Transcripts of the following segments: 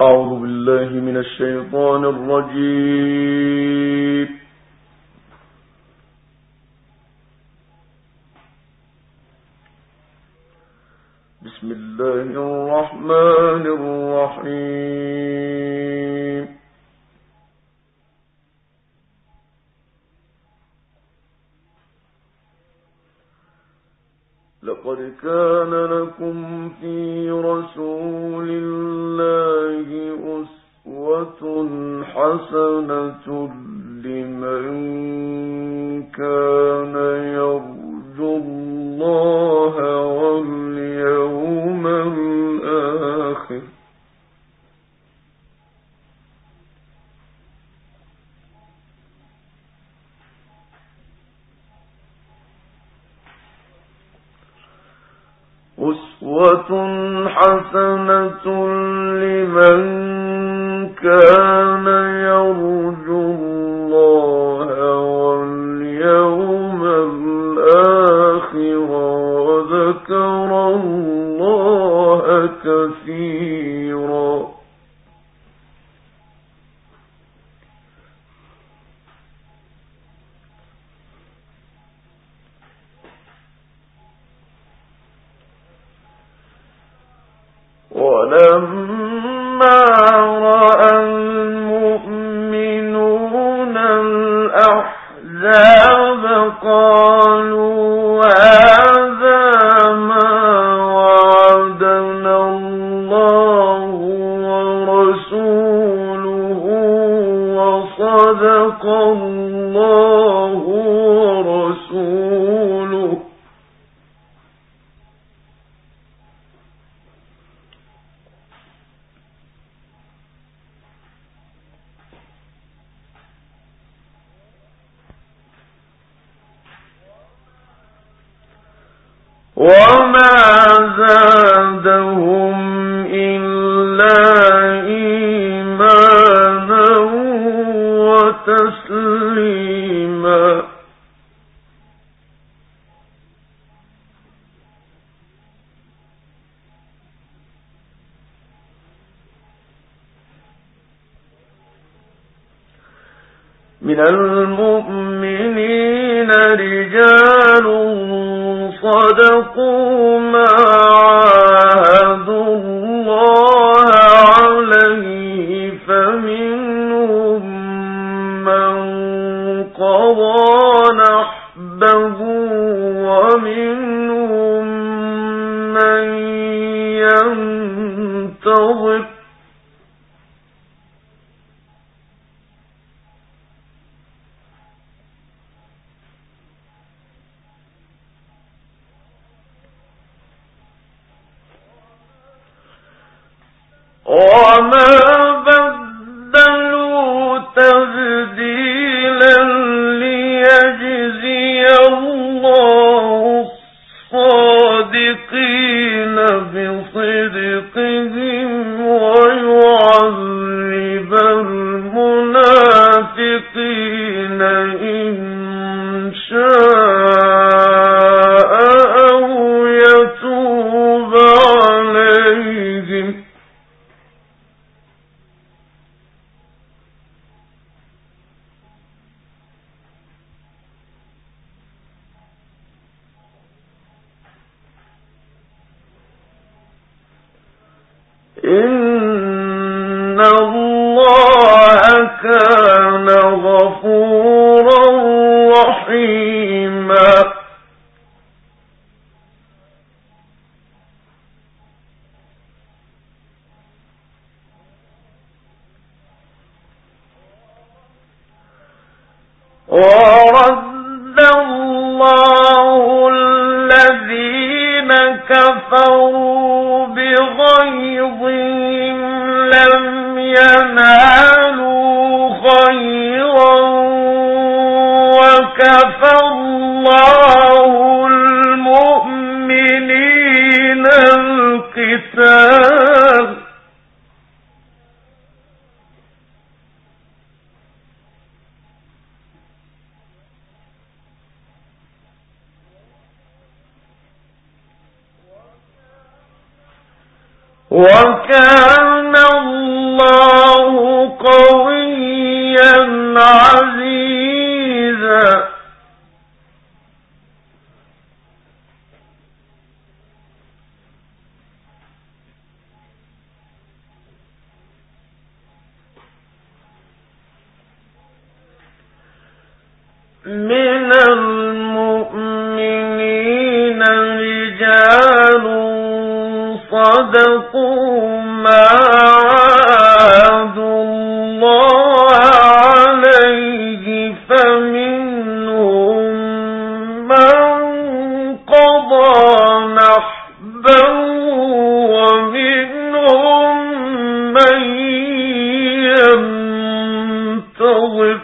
أعوذ بالله من الشيطان الرجيم. بسم الله الرحمن الرحيم. لقد كان لكم في رسول الله أسوة حسنة لمن كان يرجو الله واليوم الآخر أسوة حسنة لمن كان يرجو الله واليوم الآخر وذكر الله كثيرا. ولما رأى المؤمنون الأحزاب قالوا هذا ما وعدنا الله ورسوله وصدق الله ورسوله وما زادهم إلا إيمانا وتسليما. من المؤمنين رجال صدقوا ما عاهدوا الله عليه فمنهم من قضى نحبه ومنهم من ينتظر وما بدلوا تبديلا ليجزي الله الصادقين بصدقهم ويعذب المنافقين إن شاء أو يتوب عليهم إن الله كان غفورا رحيما. ورد الله الذين كفروا بغيظهم لم ينالوا خيرا وكفى الله المؤمنين القتال وكان الله من المؤمنين رجال صدقوا ما عاهدوا الله عليه فمنهم من قضى نحبه ومنهم من ينتظر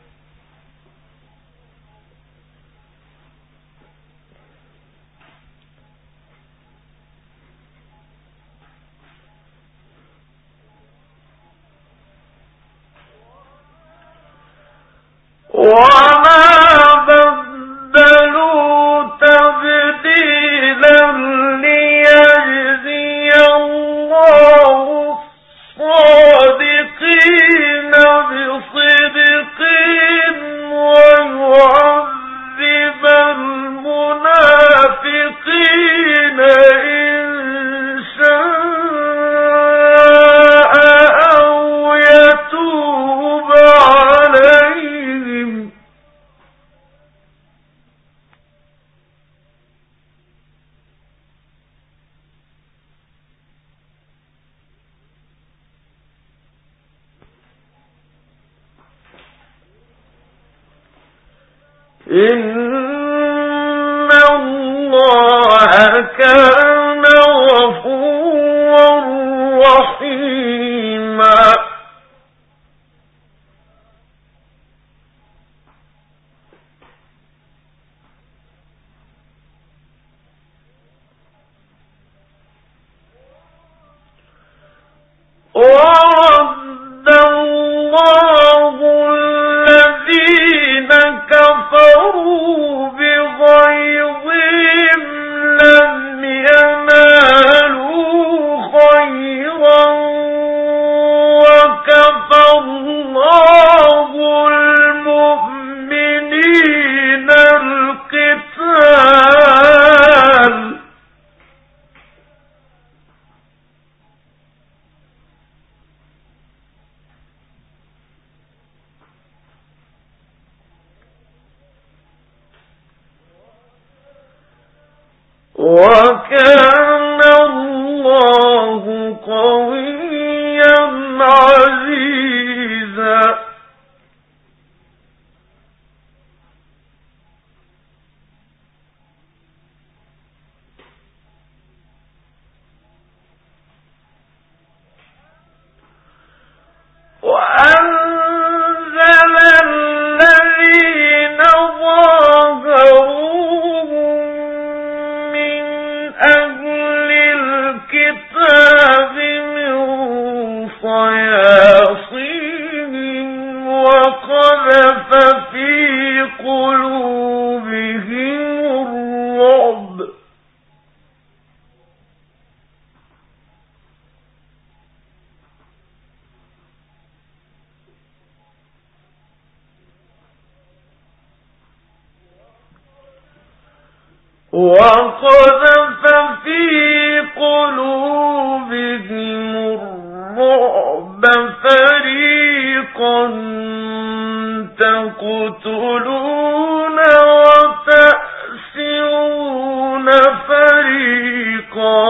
وما بدلوا تبديلا ليجزي الله الصادقين بصدقهم ويعذب المنافقين إن شاء أو يتوب عليهم إن الله كان غفورا رحيما ورد الله الذين كفروا بغيظهم لم ينالوا خيرا وكفى الله المؤمنين القتال وكان الله قويا عزيزا وأنزل الذين ظاهروهم من أهل الكتاب من صياصيهم وقذف في قلوبهم الرعب فريقا تقتلون وتأسرون فريقا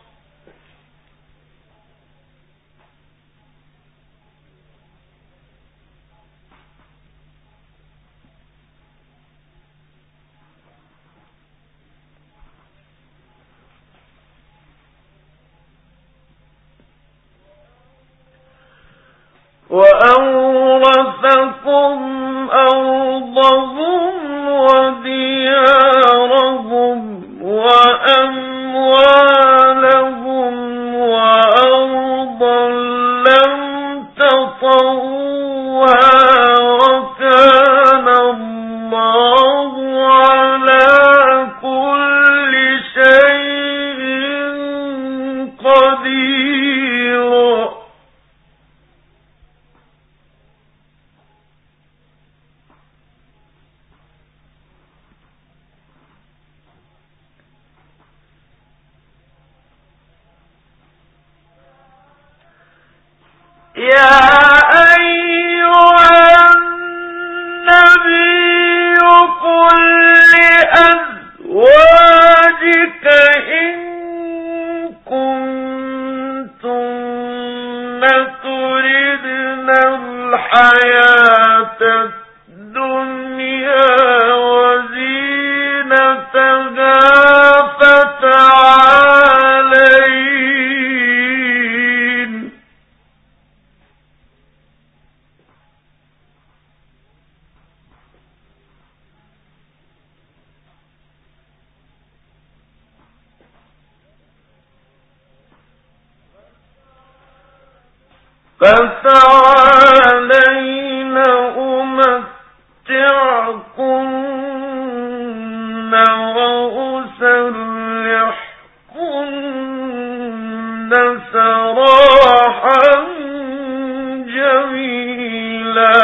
وأورثكم أرضهم وديارهم وأموالهم وأرضا لم تطئوها وكان الله على كل شيء قدير يا أيها النبي أزواجك إن كنتن تردن الحياة الدنيا وزينتها فتعالين. فتعالين أمتعكن وأسرحكن سراحا جميلا.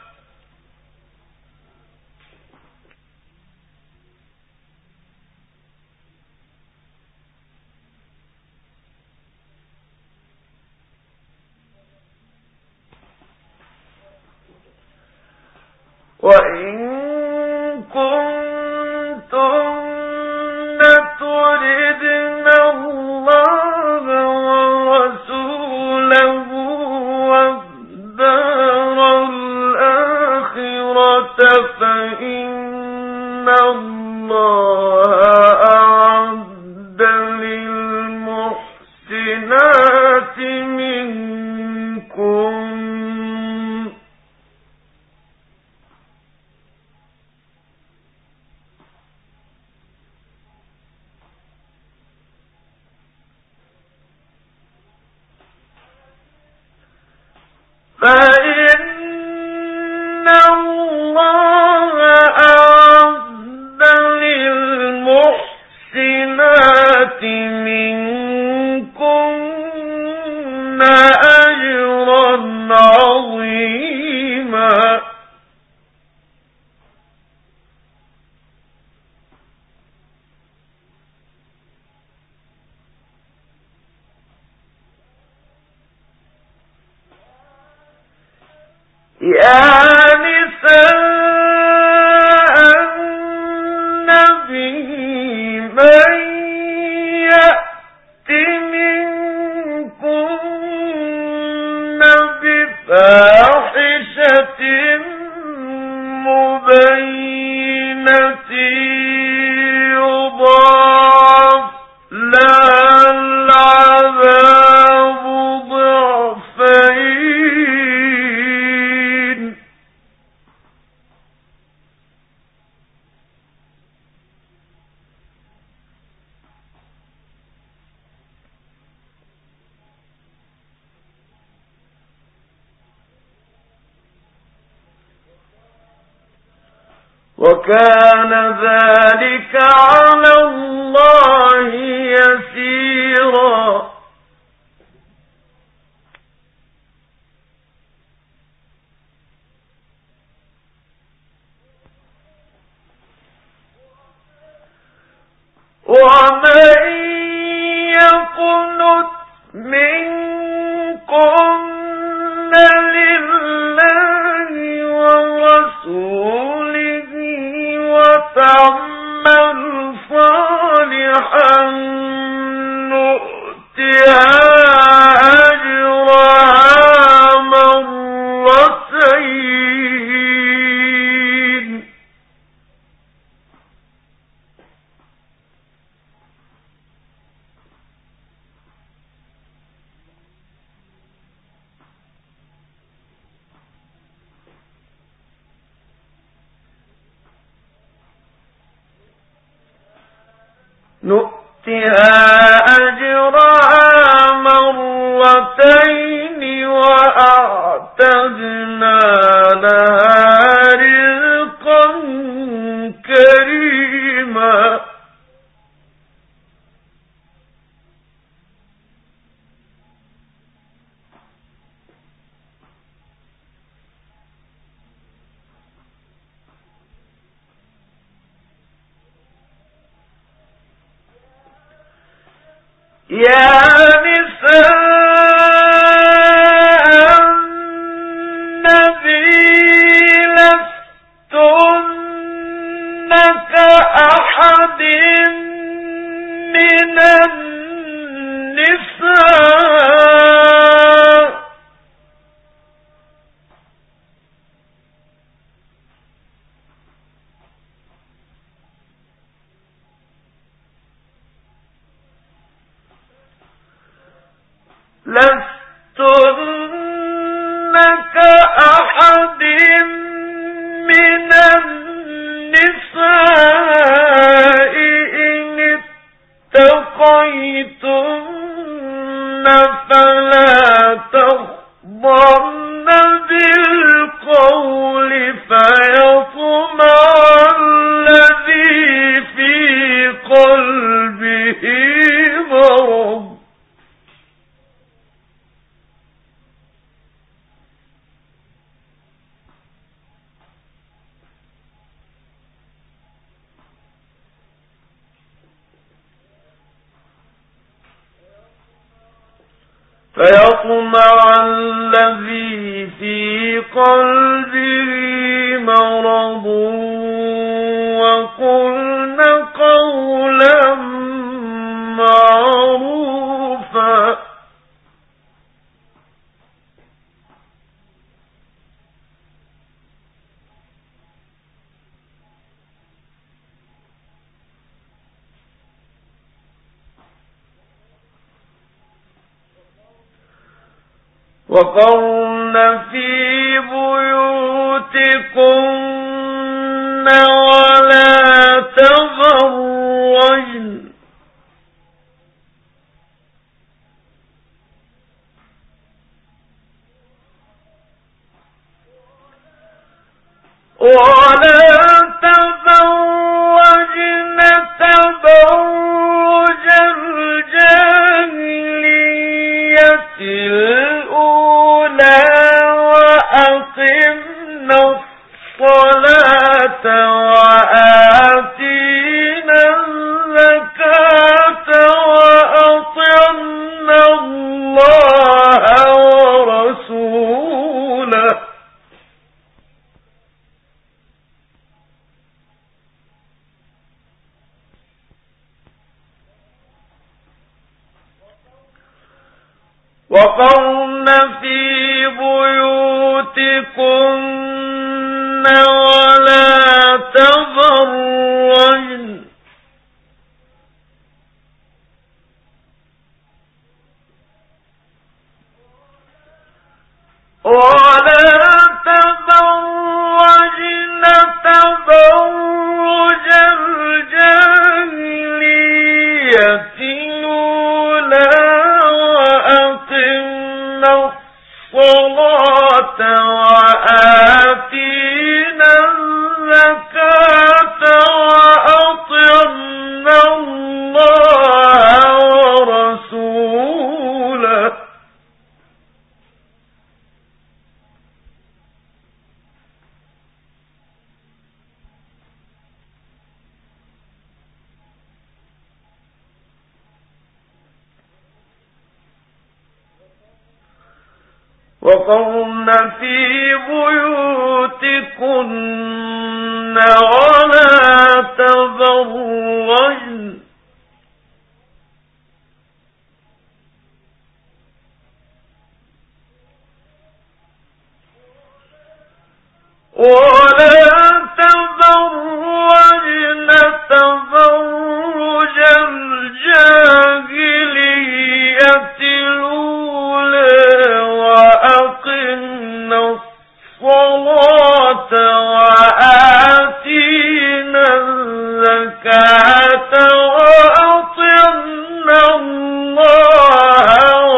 وإن كنتن تردن الله ورسوله والدار الآخرة فإن الله أعد للمحسنات منكم فإن الله أعد للمحسنات منكن أجرا عظيما. يا نساء النبي من يأت منكن بفاحشة مبينة يضاعف لها العذاب ضعفين. وكان ذلك على الله يسيرا. ومن يقنت منكن لله ورسوله وتعمل صالحا نؤتها أجرها مرتين. نؤتها أجرها مرتين وأعتدنا لها رزقا كريما. يا نساء النبي لستن من النساء إن اتقيتن فلا تخضعن بالقول فيطمع الذي في قلبه مرض وقلن قولا معروفا وقرن في بيوتكن ولا تبرجن تبرج الجاهلية الأولى وأقمنا الصلاة وآتينا الزكاة وأطعنا الله ورسوله وقرن في بيوتكن ولا تبرجن تبرج الجاهلية الأولى وأقمنا الصلاة وآتينا الزكاة وأطعنا الله ورسوله وقرن في بيوتكن ولا تبرجن تبرج الجاهلية الأولى وأقمنا الصلاة وآتينا الزكاة وأطعنا الله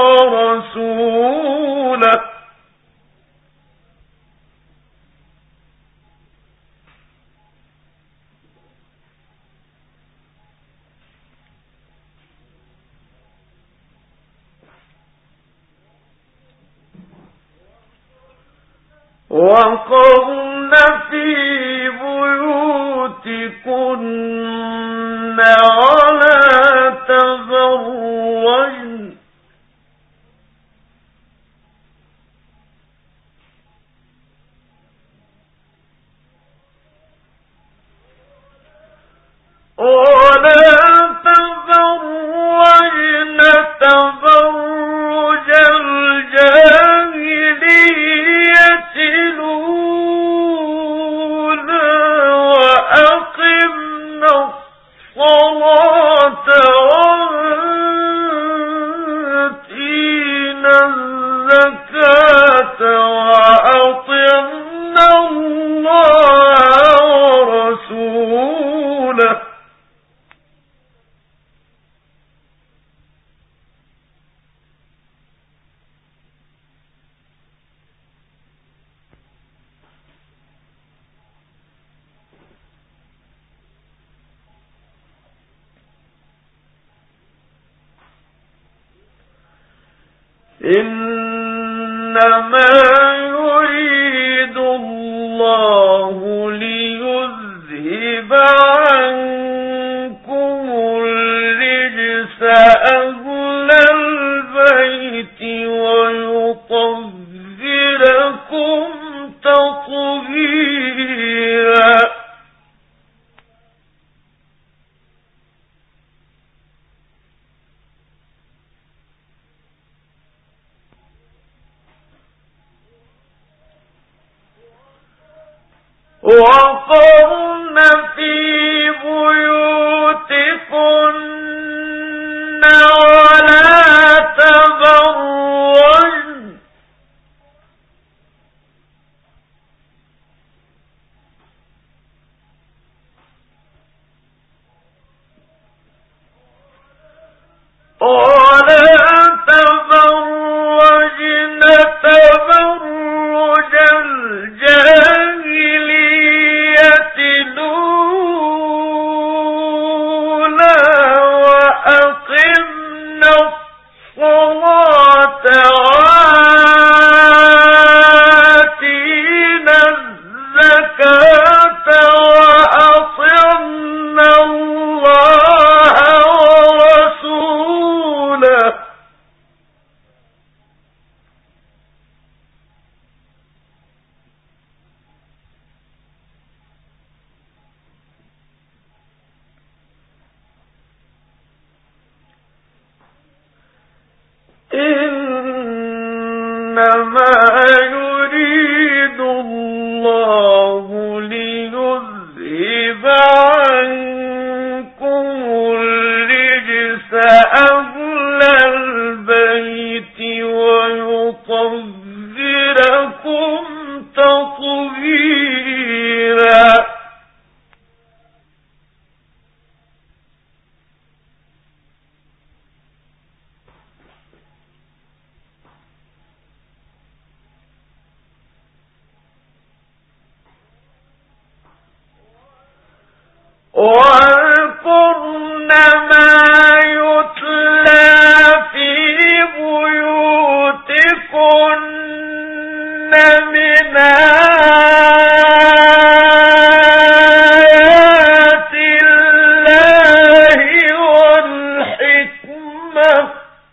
ورسوله وقرن في بيوتكن ولا تبرجن تبرج الجاهلية الأولى وأقمنا الصلاة وآتينا الزكاة وأطعنا إنما يريد الله ليذهب عنكم الرجس أهل البيت ويطهركم تطهيرا. وقرن في بيوتكن ولا تبرجن تبرج الجاهلية الأولى وأقمنا الصلاة وآتينا الزكاة وأطعنا الله ورسوله إنما يريد الله ليذهب عنكم الرجس أهل البيت ويطهركم تطهيرا. واذكرن ما يتلى في بيوتكن من آيات الله والحكمة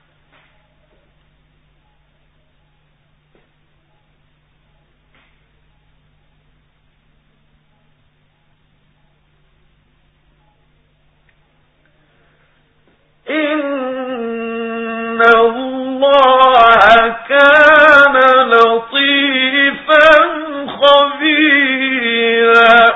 إن الله كان لطيفا خبيرا.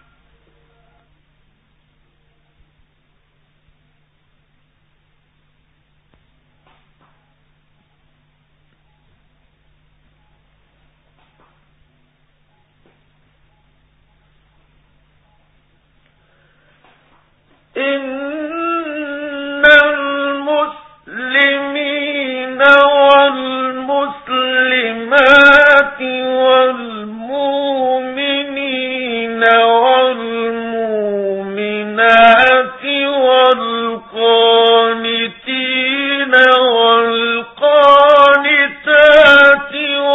إن المسلمين والمسلمات والمؤمنين والمؤمنات والقانتين والقانتات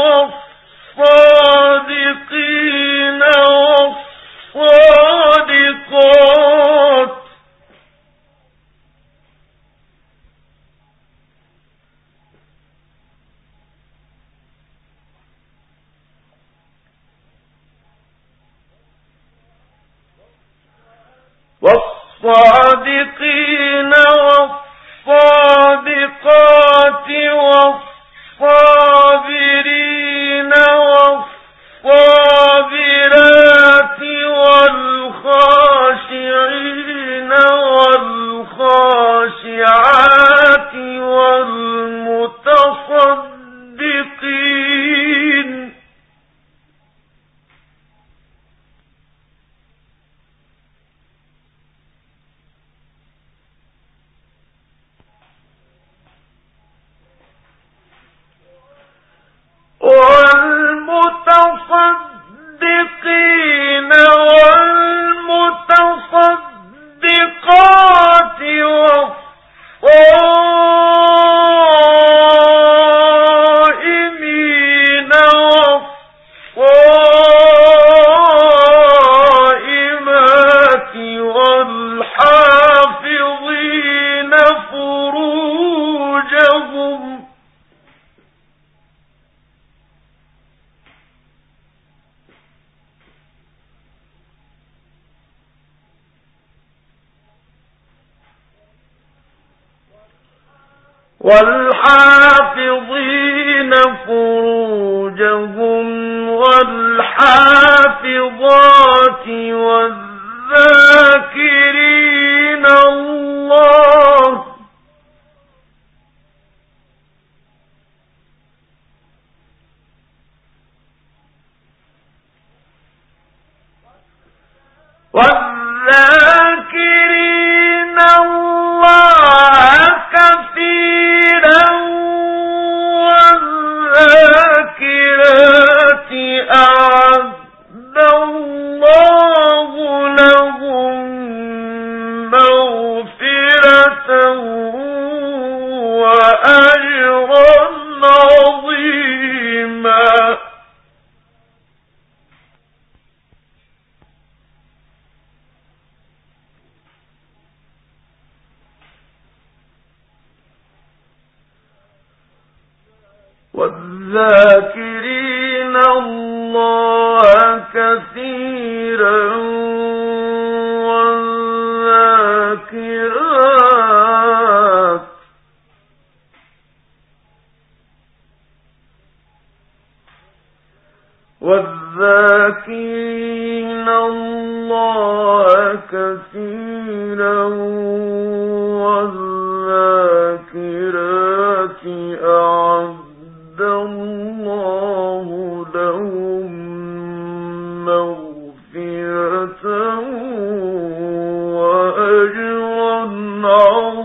والصادقين والصادقات والصادقات والصابرين والصابرات والخاشعين والخاشعات والمتصدقين والحافظين فروجهم والحافظات والذاكرين الله كثيرا والذاكرات أعد الله لهم مغفرة وأجرا عظيما والذاكرين الله كثيرا والذاكرات الله كثيرا والذاكرات أعد الله لهم مغفرة وأجرا عظيما